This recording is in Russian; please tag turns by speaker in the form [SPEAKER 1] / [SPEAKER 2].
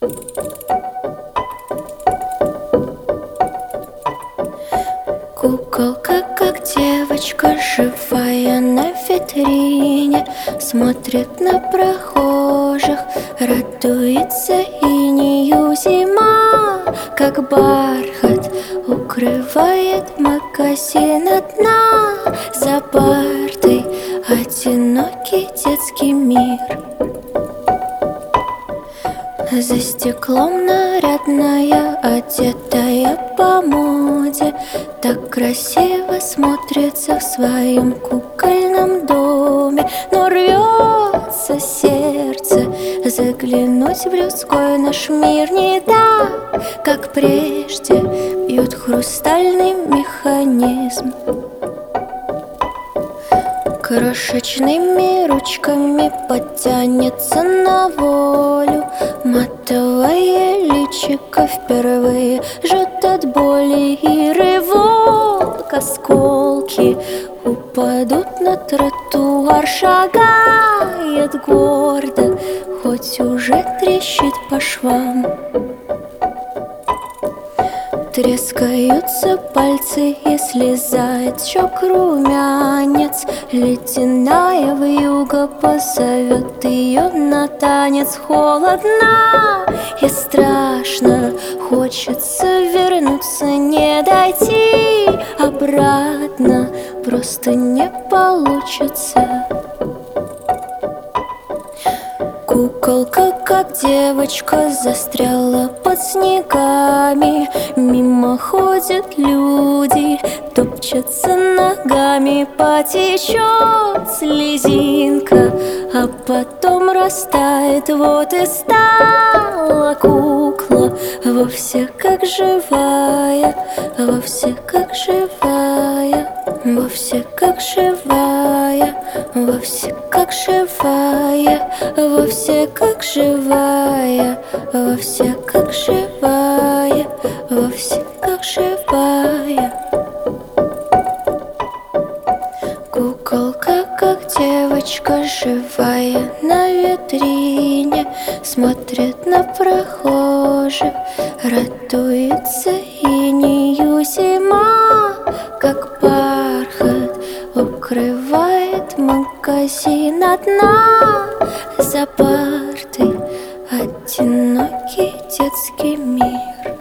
[SPEAKER 1] Куколка, как девочка, живая на витрине, смотрит на прохожих, радуется инею. Зима, как бархат, укрывает магазин от дна. За партой одинокий детский мир. За стеклом нарядная, одетая по моде, так красиво смотрится в своем кукольном доме. Но рвется сердце заглянуть в людской наш мир. Не так, как прежде, бьет хрустальный механизм. Крошечными ручками подтянется на волю матовое личико, впервые жжет от боли. И рывок, осколки упадут на тротуар. Шагает гордо, хоть уже трещит по швам. Трескаются пальцы и слезает щек румянец. Ледяная вьюга позовет ее на танец. Холодно и страшно, хочется вернуться, не дойти обратно, просто не получится. Куколка, как девочка, застряла под снегами. Мимо ходят люди, топчутся ногами. Потечет слезинка, а потом растает. Вот и стала кукла вовсе как живая, вовсе как живая, вовсе как живая, вовсе как живая, вовсе как живая, вовсе как живая, вовсе как живая. Куколка, как девочка, живая на витрине, смотрит на прохожих, радуется инею. Зима, как бархат, укрывает магазин от дна. За партой одинокий детский мир.